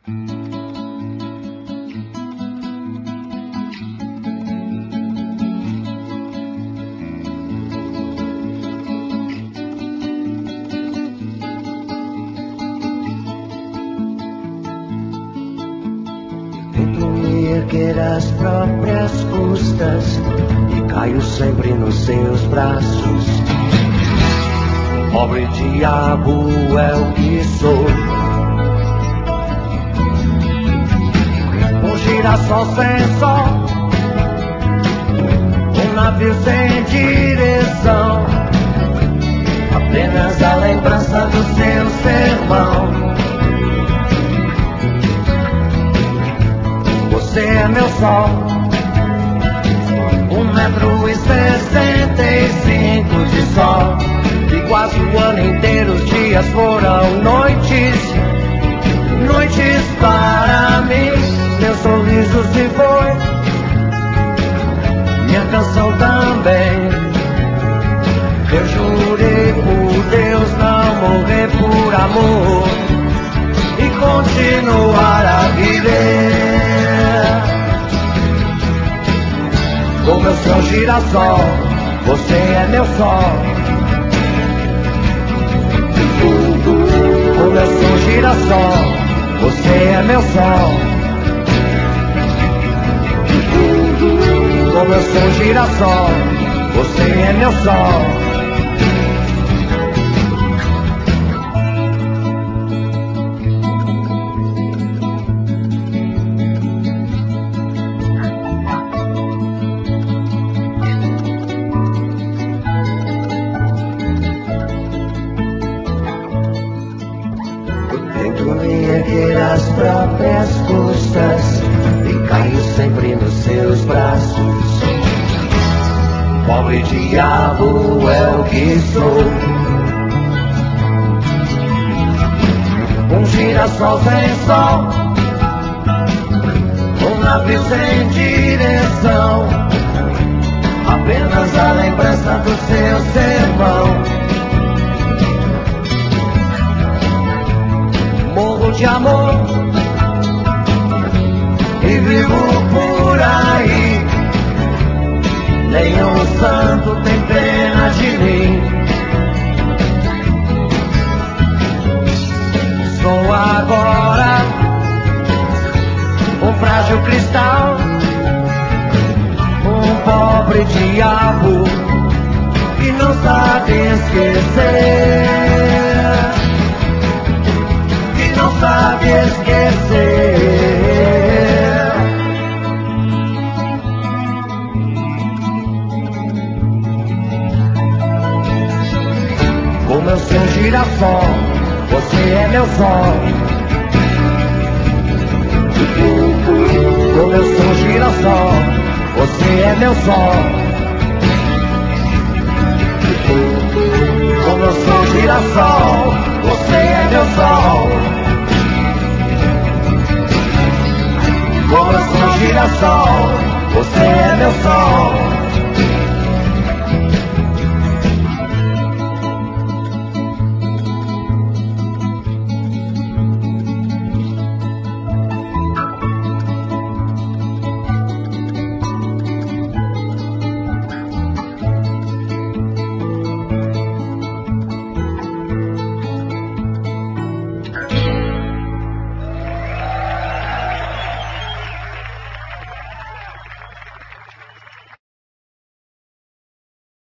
Tento me erguer às próprias custas e caio sempre nos seus braços. Pobre diabo é o que sou. Um girassol sem sol, um navio sem direção, apenas a lembrança do seu sermão. Você é meu sol, 1,65 m de sol, e quase o ano inteiro os dias foram noites, noites para mim. Meu sorriso se foi, minha canção também. Eu jurei por Deus não morrer por amor e continuar a viver. Como eu sou girassol, você é meu sol. Como eu sou girassol, você é meu sol. Como eu sou girassol, você é meu sol. As próprias custas e caio sempre nos seus braços. Pobre diabo é o que sou. Um girassol sem sol, um navio sem direção, apenas a lembrança do seu sermão. Morro de amor e vivo por aí. Nenhum santo tem pena de mim. Sou agora um frágil cristal, um pobre diabo que não sabe esquecer. Não sabe esquecer. Como eu sou girassol, você é meu sol. Como eu sou girassol, você é meu sol. Como eu sou girassol, você é meu sol. Como eu sou girassol, você é meu sol.